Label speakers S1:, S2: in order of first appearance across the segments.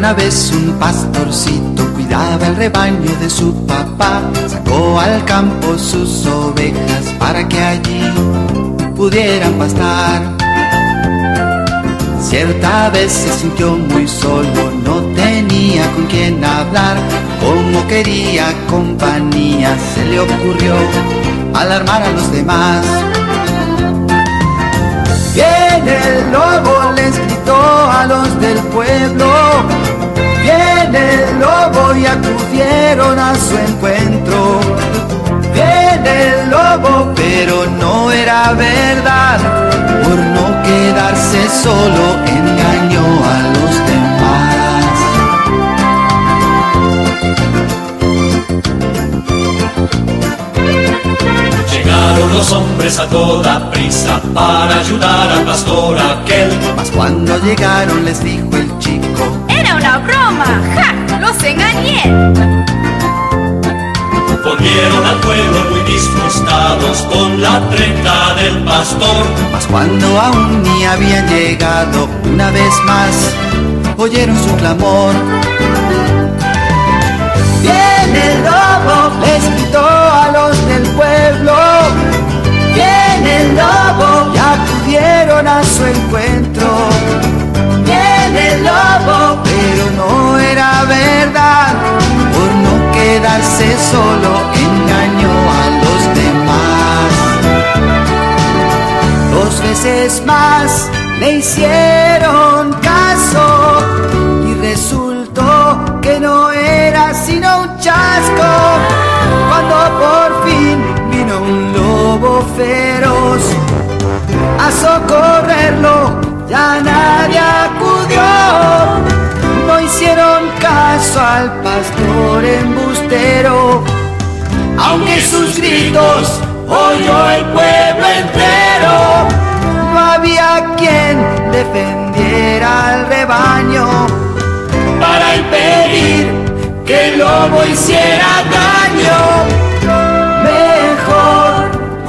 S1: Una vez un pastorcito cuidaba el rebaño de su papá. Sacó al campo sus ovejas para que allí pudieran pastar. Cierta vez se sintió muy solo, no tenía con quién hablar. Como quería compañía, se le ocurrió alarmar a los demás. Viene el lobo, les gritó a los del pueblo. Viene el lobo y acudieron a su encuentro. Viene el lobo, pero no era verdad. Por no quedarse solo, engañó a los demás.
S2: Llegaron los hombres a toda prisa para ayudar al pastor aquel.
S1: Mas cuando llegaron les dijo el chico:
S3: ¡era una broma! ¡Ja! ¡Los engañé!
S2: Volvieron al pueblo muy disgustados con la treta del pastor.
S1: Mas cuando aún ni habían llegado, una vez más oyeron su clamor. Viene el lobo, les gritó a los del pueblo. Viene el lobo y acudieron a su encuentro. Viene el lobo, pero no era verdad. Por no quedarse solo, engañó a los demás. 2 veces más le hicieron caso y resultó que no era sino un chasco. Cuando por fin vino un lobo feroz a socorrerlo, ya nadie acudió. No hicieron caso al pastor embustero, aunque sus gritos oyó el pueblo entero. No había quien defendiera al rebaño para impedir que el lobo hiciera daño. Mejor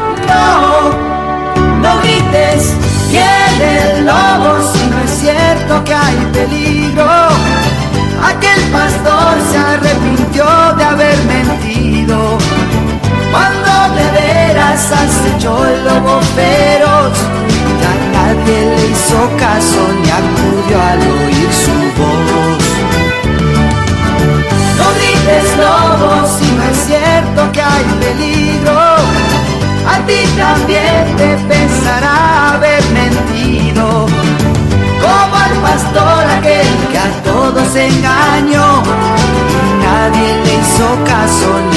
S1: no grites, viene el lobo, si no es cierto que hay peligro. Aquel pastor se arrepintió de haber mentido. Cuando de veras acechó el lobo feroz, ya nadie le hizo caso ni acudió al oír su voz. No grites, lobo, si no es cierto que hay peligro. A ti también te pensará haber mentido, como al pastor aquel que a todos engañó y nadie le hizo caso.